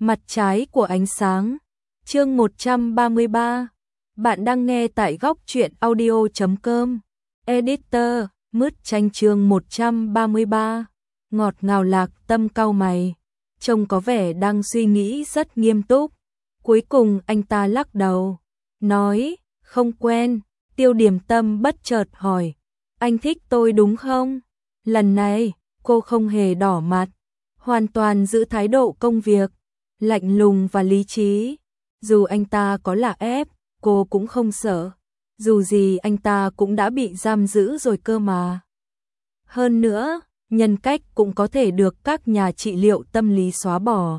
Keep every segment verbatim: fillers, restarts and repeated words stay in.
Mặt trái của ánh sáng. Chương một trăm ba mươi ba. Bạn đang nghe tại góc truyện audio chấm com. Editor, Mứt Tranh chương một trăm ba mươi ba. Ngọt ngào Lạc Tâm cau mày, trông có vẻ đang suy nghĩ rất nghiêm túc. Cuối cùng anh ta lắc đầu, nói, không quen. Tiêu Điềm Tâm bất chợt hỏi, anh thích tôi đúng không? Lần này, cô không hề đỏ mặt, hoàn toàn giữ thái độ công việc, lạnh lùng và lý trí. Dù anh ta có là ép, cô cũng không sợ. Dù gì anh ta cũng đã bị giam giữ rồi cơ mà. Hơn nữa, nhân cách cũng có thể được các nhà trị liệu tâm lý xóa bỏ.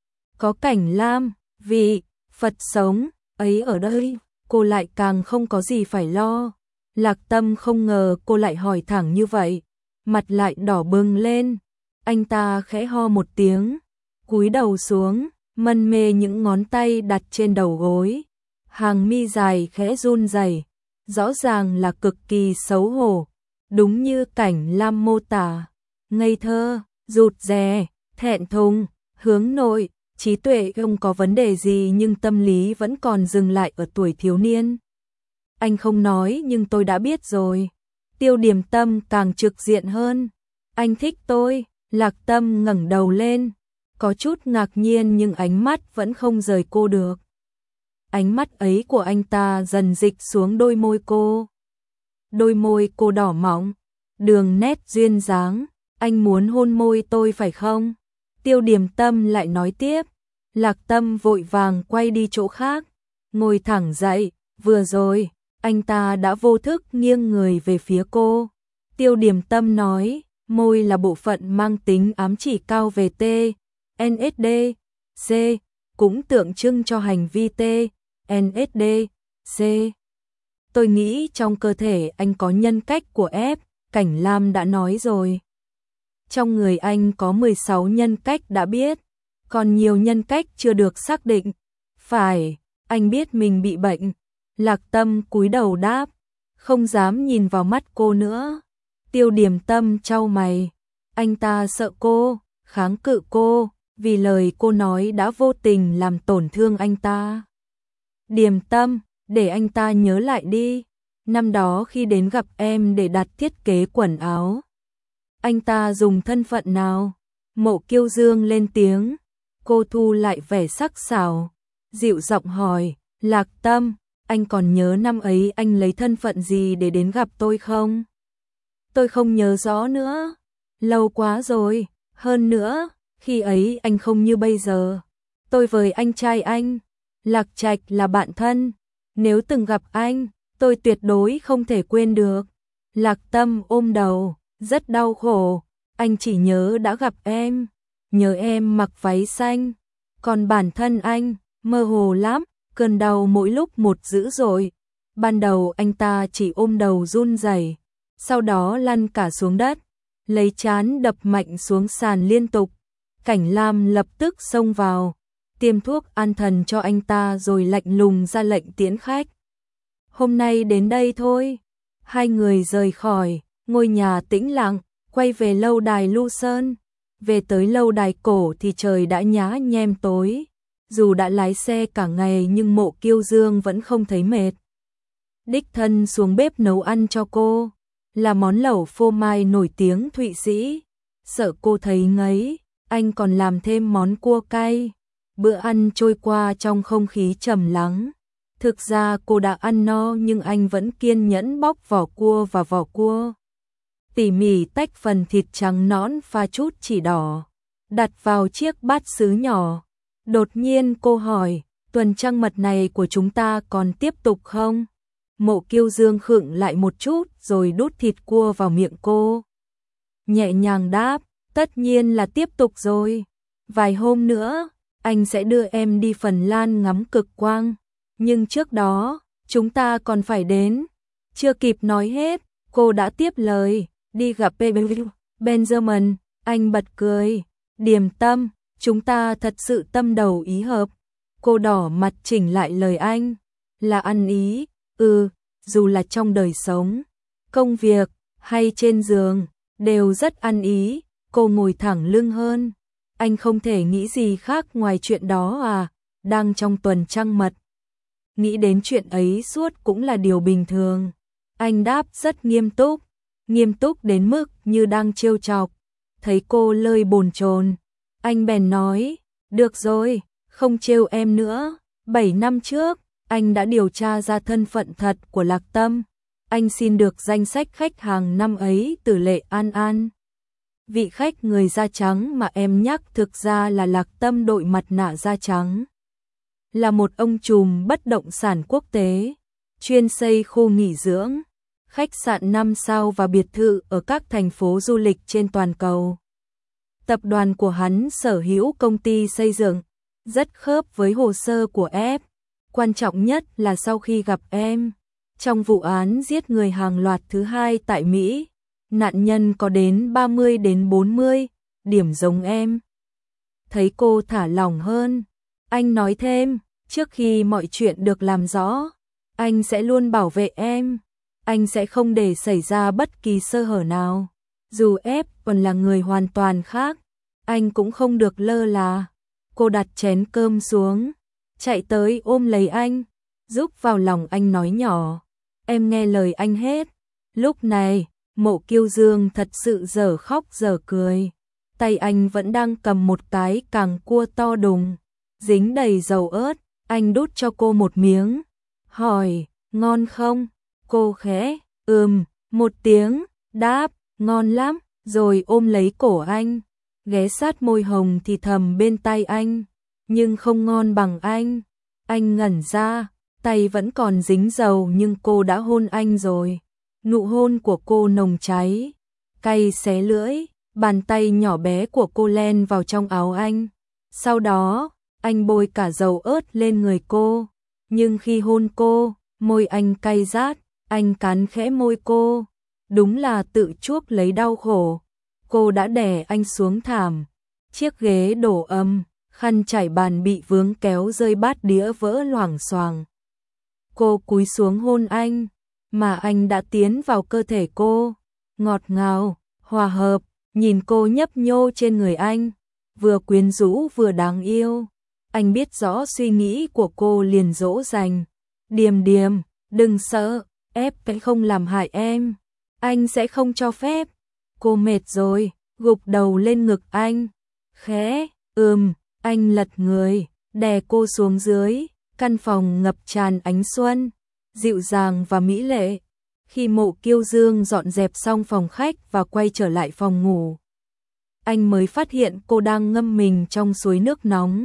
Có Cảnh Lam, vị Phật sống ấy ở đây, cô lại càng không có gì phải lo. Lạc Tâm không ngờ cô lại hỏi thẳng như vậy, mặt lại đỏ bừng lên. Anh ta khẽ ho một tiếng, cúi đầu xuống, mân mê những ngón tay đặt trên đầu gối. Hàng mi dài khẽ run rẩy, rõ ràng là cực kỳ xấu hổ, đúng như Cảnh Lam mô tả, ngây thơ, rụt rè, thẹn thùng, hướng nội. Trí tuệ không có vấn đề gì nhưng tâm lý vẫn còn dừng lại ở tuổi thiếu niên. Anh không nói nhưng tôi đã biết rồi. Tiêu Điềm Tâm càng trực diện hơn. Anh thích tôi. Lạc Tâm ngẩng đầu lên, có chút ngạc nhiên nhưng ánh mắt vẫn không rời cô được. Ánh mắt ấy của anh ta dần dịch xuống đôi môi cô. Đôi môi cô đỏ mọng, đường nét duyên dáng. Anh muốn hôn môi tôi phải không? Tiêu Điềm Tâm lại nói tiếp. Lạc Tâm vội vàng quay đi chỗ khác, ngồi thẳng dậy. Vừa rồi, anh ta đã vô thức nghiêng người về phía cô. Tiêu Điềm Tâm nói, môi là bộ phận mang tính ám chỉ cao về T, en ét đê, C, cũng tượng trưng cho hành vi T, en ét đê, C. Tôi nghĩ trong cơ thể anh có nhân cách của F, Cảnh Lam đã nói rồi. Trong người anh có mười sáu nhân cách đã biết, còn nhiều nhân cách chưa được xác định. Phải, anh biết mình bị bệnh. Lạc Tâm cúi đầu đáp, không dám nhìn vào mắt cô nữa. Tiêu Điềm Tâm chau mày, anh ta sợ cô, kháng cự cô, vì lời cô nói đã vô tình làm tổn thương anh ta. Điềm Tâm, để anh ta nhớ lại đi, năm đó khi đến gặp em để đặt thiết kế quần áo, anh ta dùng thân phận nào? Mộ Kiêu Dương lên tiếng. Cô thu lại vẻ sắc sảo, dịu giọng hỏi, Lạc Tâm, anh còn nhớ năm ấy anh lấy thân phận gì để đến gặp tôi không? Tôi không nhớ rõ nữa, lâu quá rồi, hơn nữa, khi ấy anh không như bây giờ. Tôi với anh trai anh, Lạc Trạch là bạn thân, nếu từng gặp anh, tôi tuyệt đối không thể quên được. Lạc Tâm ôm đầu, rất đau khổ, anh chỉ nhớ đã gặp em, nhớ em mặc váy xanh, còn bản thân anh, mơ hồ lắm, cơn đau mỗi lúc một dữ dội. Ban đầu anh ta chỉ ôm đầu run rẩy, sau đó lăn cả xuống đất, lấy trán đập mạnh xuống sàn liên tục. Cảnh Lam lập tức xông vào, tiêm thuốc an thần cho anh ta rồi lạnh lùng ra lệnh tiễn khách. Hôm nay đến đây thôi. Hai người rời khỏi ngôi nhà tĩnh lặng, quay về lâu đài Lu Sơn. Về tới lâu đài cổ thì trời đã nhá nhem tối. Dù đã lái xe cả ngày nhưng Mộ Kiêu Dương vẫn không thấy mệt. Đích thân xuống bếp nấu ăn cho cô, là món lẩu phô mai nổi tiếng Thụy Sĩ. Sợ cô thấy ngấy, anh còn làm thêm món cua cay. Bữa ăn trôi qua trong không khí trầm lắng. Thực ra cô đã ăn no nhưng anh vẫn kiên nhẫn bóc vỏ cua và vỏ cua. Tỉ mỉ tách phần thịt trắng nõn pha chút chỉ đỏ, đặt vào chiếc bát sứ nhỏ. Đột nhiên cô hỏi, tuần trăng mật này của chúng ta còn tiếp tục không? Mộ Kiêu Dương khựng lại một chút rồi đút thịt cua vào miệng cô. Nhẹ nhàng đáp, tất nhiên là tiếp tục rồi. Vài hôm nữa, anh sẽ đưa em đi Phần Lan ngắm cực quang. Nhưng trước đó, chúng ta còn phải đến. Chưa kịp nói hết, cô đã tiếp lời, đi gặp Benjamin. Anh bật cười, Điềm Tâm, chúng ta thật sự tâm đầu ý hợp. Cô đỏ mặt chỉnh lại lời anh, là ăn ý, ừ, dù là trong đời sống, công việc hay trên giường, đều rất ăn ý. Cô ngồi thẳng lưng hơn, Anh không thể nghĩ gì khác ngoài chuyện đó à, đang trong tuần trăng mật. Nghĩ đến chuyện ấy suốt cũng là điều bình thường. Anh đáp rất nghiêm túc, nghiêm túc đến mức như đang trêu chọc. Thấy cô lơi bồn chồn, anh bèn nói, được rồi, không trêu em nữa. Bảy năm trước, anh đã điều tra ra thân phận thật của Lạc Tâm. Anh xin được danh sách khách hàng năm ấy từ Lệ An An. Vị khách người da trắng mà em nhắc thực ra là Lạc Tâm đội mặt nạ da trắng. Là một ông trùm bất động sản quốc tế, chuyên xây khu nghỉ dưỡng, khách sạn năm sao và biệt thự ở các thành phố du lịch trên toàn cầu. Tập đoàn của hắn sở hữu công ty xây dựng, rất khớp với hồ sơ của em. Quan trọng nhất là sau khi gặp em, trong vụ án giết người hàng loạt thứ hai tại Mỹ, nạn nhân có đến ba mươi đến bốn mươi, điểm giống em. Thấy cô thả lỏng hơn, anh nói thêm, trước khi mọi chuyện được làm rõ, anh sẽ luôn bảo vệ em. Anh sẽ không để xảy ra bất kỳ sơ hở nào. Dù em còn là người hoàn toàn khác, anh cũng không được lơ là. Cô đặt chén cơm xuống, chạy tới ôm lấy anh, giúp vào lòng anh nói nhỏ, em nghe lời anh hết. Lúc này, Mộ Kiêu Dương thật sự dở khóc dở cười. Tay anh vẫn đang cầm một cái càng cua to đùng, dính đầy dầu ớt. Anh đút cho cô một miếng, hỏi, ngon không? Cô khẽ, ừm, một tiếng, đáp, ngon lắm, rồi ôm lấy cổ anh, ghé sát môi hồng thì thầm bên tai anh, nhưng không ngon bằng anh. Anh ngẩn ra, tay vẫn còn dính dầu nhưng cô đã hôn anh rồi. Nụ hôn của cô nồng cháy, cay xé lưỡi, bàn tay nhỏ bé của cô len vào trong áo anh. Sau đó, anh bôi cả dầu ớt lên người cô, nhưng khi hôn cô, môi anh cay rát, anh cắn khẽ môi cô, đúng là tự chuốc lấy đau khổ. Cô đã đè anh xuống thảm, chiếc ghế đổ âm, khăn trải bàn bị vướng kéo rơi, bát đĩa vỡ loảng xoảng. Cô cúi xuống hôn anh, mà anh đã tiến vào cơ thể cô, ngọt ngào, hòa hợp, nhìn cô nhấp nhô trên người anh, vừa quyến rũ vừa đáng yêu. Anh biết rõ suy nghĩ của cô liền dỗ dành, Điềm Điềm, đừng sợ, ép cái không làm hại em, anh sẽ không cho phép. Cô mệt rồi, gục đầu lên ngực anh, khẽ, ừm, anh lật người, đè cô xuống dưới. Căn phòng ngập tràn ánh xuân, dịu dàng và mỹ lệ. Khi Mộ Kiêu Dương dọn dẹp xong phòng khách và quay trở lại phòng ngủ, anh mới phát hiện cô đang ngâm mình trong suối nước nóng.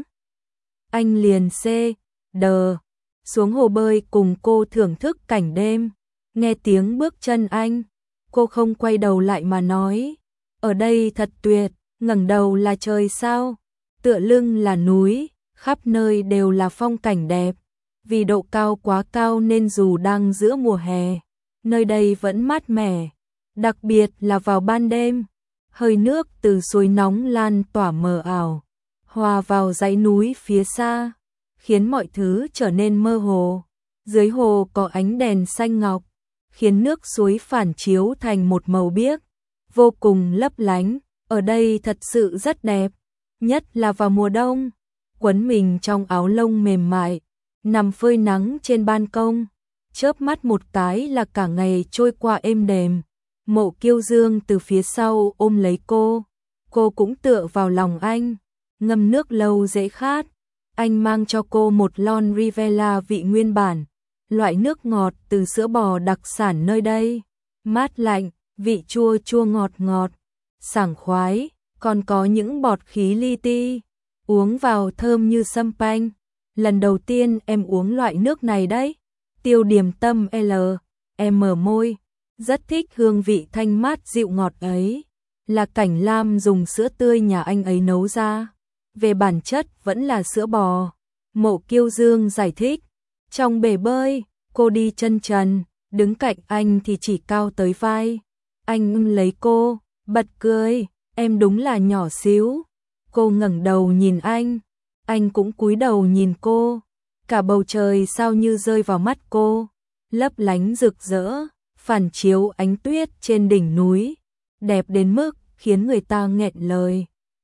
Anh liền xê, đờ, xuống hồ bơi cùng cô thưởng thức cảnh đêm. Nghe tiếng bước chân anh, cô không quay đầu lại mà nói, ở đây thật tuyệt, ngẩng đầu là trời sao, tựa lưng là núi, khắp nơi đều là phong cảnh đẹp. Vì độ cao quá cao nên dù đang giữa mùa hè, nơi đây vẫn mát mẻ, đặc biệt là vào ban đêm. Hơi nước từ suối nóng lan tỏa mờ ảo, hòa vào dãy núi phía xa, khiến mọi thứ trở nên mơ hồ. Dưới hồ có ánh đèn xanh ngọc, khiến nước suối phản chiếu thành một màu biếc, vô cùng lấp lánh. Ở đây thật sự rất đẹp, nhất là vào mùa đông. Quấn mình trong áo lông mềm mại, nằm phơi nắng trên ban công, chớp mắt một cái là cả ngày trôi qua êm đềm. Mộ Kiêu Dương từ phía sau ôm lấy cô, cô cũng tựa vào lòng anh, ngâm nước lâu dễ khát. Anh mang cho cô một lon Rivella vị nguyên bản, loại nước ngọt từ sữa bò đặc sản nơi đây, mát lạnh, vị chua chua ngọt ngọt, sảng khoái, còn có những bọt khí li ti, uống vào thơm như sâm panh. Lần đầu tiên em uống loại nước này đấy. Tiêu Điềm Tâm L, em mở môi, rất thích hương vị thanh mát dịu ngọt ấy, là Cảnh Lam dùng sữa tươi nhà anh ấy nấu ra, về bản chất vẫn là sữa bò. Mộ Kiêu Dương giải thích, trong bể bơi, cô đi chân trần, đứng cạnh anh thì chỉ cao tới vai. Anh ôm lấy cô, bật cười, em đúng là nhỏ xíu. Cô ngẩng đầu nhìn anh, anh cũng cúi đầu nhìn cô. Cả bầu trời sao như rơi vào mắt cô, lấp lánh rực rỡ, phản chiếu ánh tuyết trên đỉnh núi, đẹp đến mức khiến người ta nghẹn lời.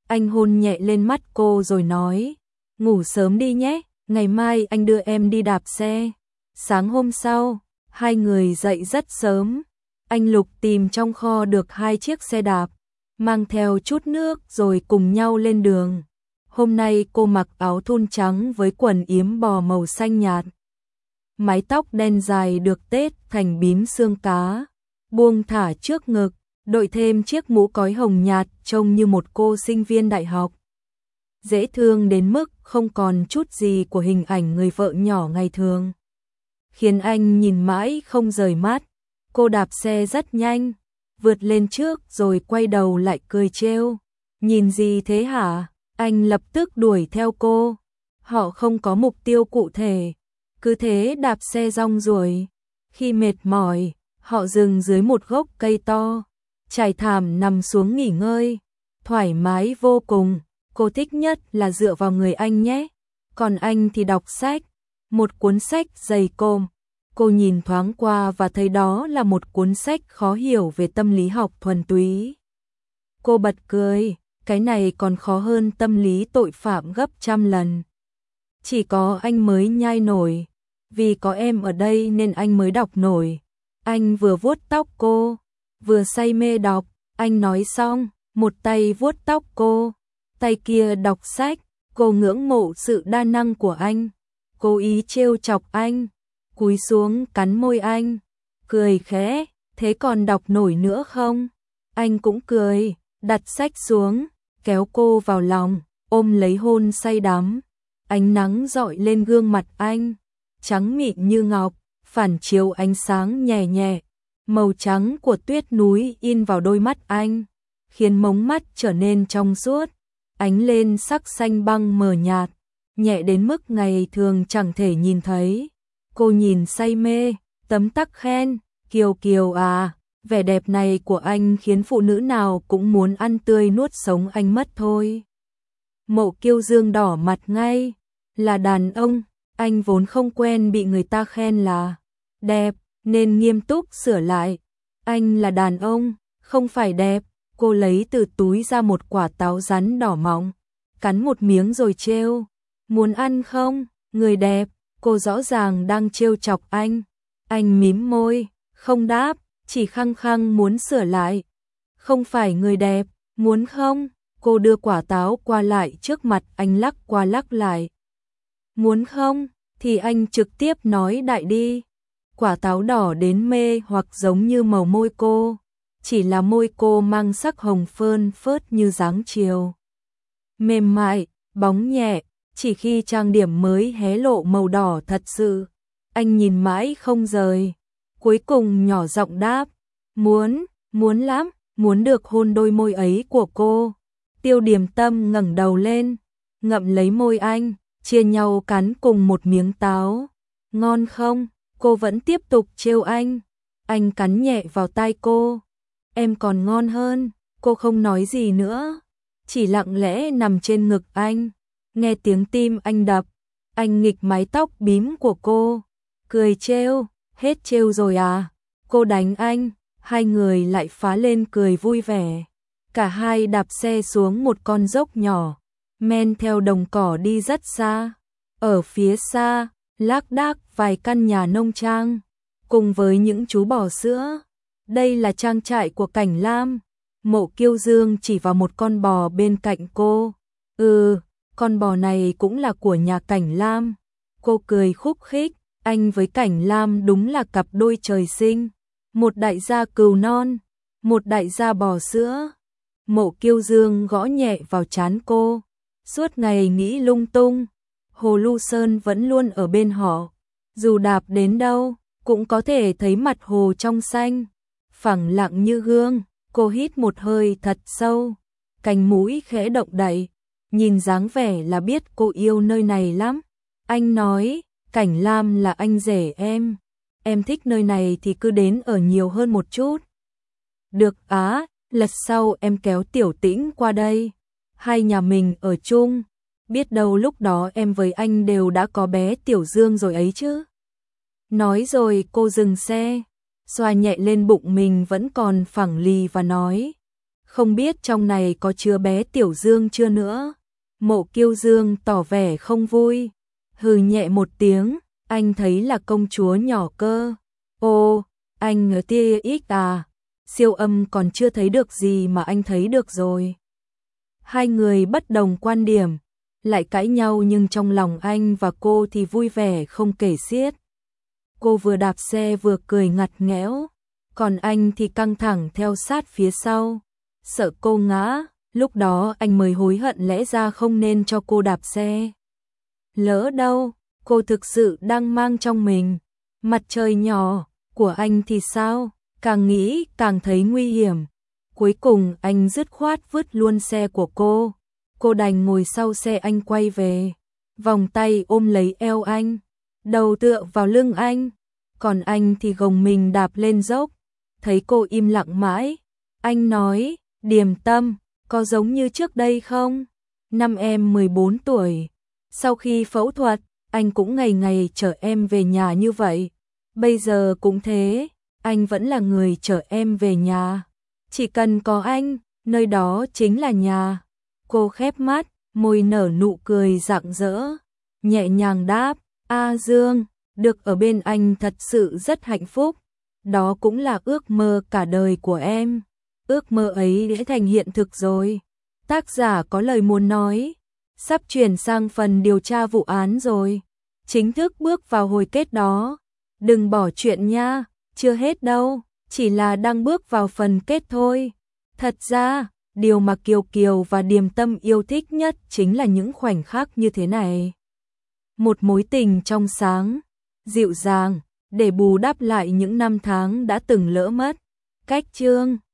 Anh hôn nhẹ lên mắt cô rồi nói, ngủ sớm đi nhé, ngày mai anh đưa em đi đạp xe. Sáng hôm sau, hai người dậy rất sớm. Anh lục tìm trong kho được hai chiếc xe đạp, mang theo chút nước rồi cùng nhau lên đường. Hôm nay cô mặc áo thun trắng với quần yếm bò màu xanh nhạt. Mái tóc đen dài được tết thành bím xương cá, buông thả trước ngực, đội thêm chiếc mũ cói hồng nhạt trông như một cô sinh viên đại học. Dễ thương đến mức không còn chút gì của hình ảnh người vợ nhỏ ngày thường, khiến anh nhìn mãi không rời mắt. Cô đạp xe rất nhanh, vượt lên trước rồi quay đầu lại cười trêu. Nhìn gì thế hả? Anh lập tức đuổi theo cô. Họ không có mục tiêu cụ thể, cứ thế đạp xe rong ruổi. Khi mệt mỏi, họ dừng dưới một gốc cây to, trải thảm nằm xuống nghỉ ngơi. Thoải mái vô cùng, cô thích nhất là dựa vào người anh nhé. Còn anh thì đọc sách, một cuốn sách dày cộm. Cô nhìn thoáng qua và thấy đó là một cuốn sách khó hiểu về tâm lý học thuần túy. Cô bật cười, cái này còn khó hơn tâm lý tội phạm gấp trăm lần. Chỉ có anh mới nhai nổi, vì có em ở đây nên anh mới đọc nổi. Anh vừa vuốt tóc cô, vừa say mê đọc. Anh nói xong, một tay vuốt tóc cô, tay kia đọc sách. Cô ngưỡng mộ sự đa năng của anh, cố ý trêu chọc anh, cúi xuống cắn môi anh, cười khẽ, thế còn đọc nổi nữa không? Anh cũng cười, đặt sách xuống, kéo cô vào lòng, ôm lấy hôn say đắm. Ánh nắng rọi lên gương mặt anh, trắng mịn như ngọc, phản chiếu ánh sáng nhẹ nhẹ. Màu trắng của tuyết núi in vào đôi mắt anh, khiến mống mắt trở nên trong suốt, ánh lên sắc xanh băng mờ nhạt, nhẹ đến mức ngày thường chẳng thể nhìn thấy. Cô nhìn say mê, tấm tắc khen, Kiều Kiều à, vẻ đẹp này của anh khiến phụ nữ nào cũng muốn ăn tươi nuốt sống anh mất thôi. Mộ Kiêu Dương đỏ mặt ngay, là đàn ông, anh vốn không quen bị người ta khen là đẹp, nên nghiêm túc sửa lại. Anh là đàn ông, không phải đẹp. Cô lấy từ túi ra một quả táo rắn đỏ mọng, cắn một miếng rồi trêu, muốn ăn không, người đẹp. Cô rõ ràng đang trêu chọc anh. Anh mím môi, không đáp, chỉ khăng khăng muốn sửa lại. Không phải người đẹp, muốn không? Cô đưa quả táo qua lại trước mặt anh lắc qua lắc lại. Muốn không? Thì anh trực tiếp nói đại đi. Quả táo đỏ đến mê hoặc giống như màu môi cô, chỉ là môi cô mang sắc hồng phơn phớt như dáng chiều. Mềm mại, bóng nhẹ, chỉ khi trang điểm mới hé lộ màu đỏ thật sự. Anh nhìn mãi không rời, cuối cùng nhỏ giọng đáp, muốn, muốn lắm, muốn được hôn đôi môi ấy của cô. Tiêu Điềm Tâm ngẩng đầu lên, ngậm lấy môi anh, chia nhau cắn cùng một miếng táo. Ngon không? Cô vẫn tiếp tục trêu anh. Anh cắn nhẹ vào tai cô. Em còn ngon hơn. Cô không nói gì nữa, chỉ lặng lẽ nằm trên ngực anh. Nghe tiếng tim anh đập, anh nghịch mái tóc bím của cô, cười trêu, hết trêu rồi à? Cô đánh anh, hai người lại phá lên cười vui vẻ. Cả hai đạp xe xuống một con dốc nhỏ, men theo đồng cỏ đi rất xa. Ở phía xa, lác đác vài căn nhà nông trang, cùng với những chú bò sữa. Đây là trang trại của Cảnh Lam. Mộ Kiêu Dương chỉ vào một con bò bên cạnh cô. Ừ, con bò này cũng là của nhà Cảnh Lam. Cô cười khúc khích, anh với Cảnh Lam đúng là cặp đôi trời sinh. Một đại gia cừu non, một đại gia bò sữa. Mộ Kiêu Dương gõ nhẹ vào trán cô. Suốt ngày nghĩ lung tung, Hồ Lu Sơn vẫn luôn ở bên họ. Dù đạp đến đâu, cũng có thể thấy mặt hồ trong xanh, phẳng lặng như gương. Cô hít một hơi thật sâu, cánh mũi khẽ động đậy, nhìn dáng vẻ là biết cô yêu nơi này lắm. Anh nói, Cảnh Lam là anh rể em, em thích nơi này thì cứ đến ở nhiều hơn một chút. Được á, lần sau em kéo Tiểu Tĩnh qua đây, hai nhà mình ở chung, biết đâu lúc đó em với anh đều đã có bé Tiểu Dương rồi ấy chứ. Nói rồi cô dừng xe, xoa nhẹ lên bụng mình vẫn còn phẳng lì và nói, không biết trong này có chứa bé Tiểu Dương chưa nữa. Mộ Kiêu Dương tỏ vẻ không vui, hừ nhẹ một tiếng, anh thấy là công chúa nhỏ cơ. Ô, anh ở tia ít à, siêu âm còn chưa thấy được gì mà anh thấy được rồi. Hai người bất đồng quan điểm, lại cãi nhau nhưng trong lòng anh và cô thì vui vẻ không kể xiết. Cô vừa đạp xe vừa cười ngặt nghẽo, còn anh thì căng thẳng theo sát phía sau, sợ cô ngã, lúc đó anh mới hối hận lẽ ra không nên cho cô đạp xe. Lỡ đâu, cô thực sự đang mang trong mình mặt trời nhỏ của anh thì sao, càng nghĩ càng thấy nguy hiểm. Cuối cùng anh dứt khoát vứt luôn xe của cô, cô đành ngồi sau xe anh quay về, vòng tay ôm lấy eo anh, đầu tựa vào lưng anh, còn anh thì gồng mình đạp lên dốc. Thấy cô im lặng mãi, anh nói, Điềm Tâm, có giống như trước đây không? Năm em mười bốn tuổi, sau khi phẫu thuật, anh cũng ngày ngày chở em về nhà như vậy. Bây giờ cũng thế, anh vẫn là người chở em về nhà. Chỉ cần có anh, nơi đó chính là nhà. Cô khép mắt, môi nở nụ cười rạng rỡ, nhẹ nhàng đáp, A Dương, được ở bên anh thật sự rất hạnh phúc. Đó cũng là ước mơ cả đời của em. Ước mơ ấy đã thành hiện thực rồi. Tác giả có lời muốn nói, sắp chuyển sang phần điều tra vụ án rồi. Chính thức bước vào hồi kết đó. Đừng bỏ chuyện nha, chưa hết đâu, chỉ là đang bước vào phần kết thôi. Thật ra, điều mà Kiều Kiều và Điềm Tâm yêu thích nhất chính là những khoảnh khắc như thế này. Một mối tình trong sáng, dịu dàng, để bù đắp lại những năm tháng đã từng lỡ mất. Cách chương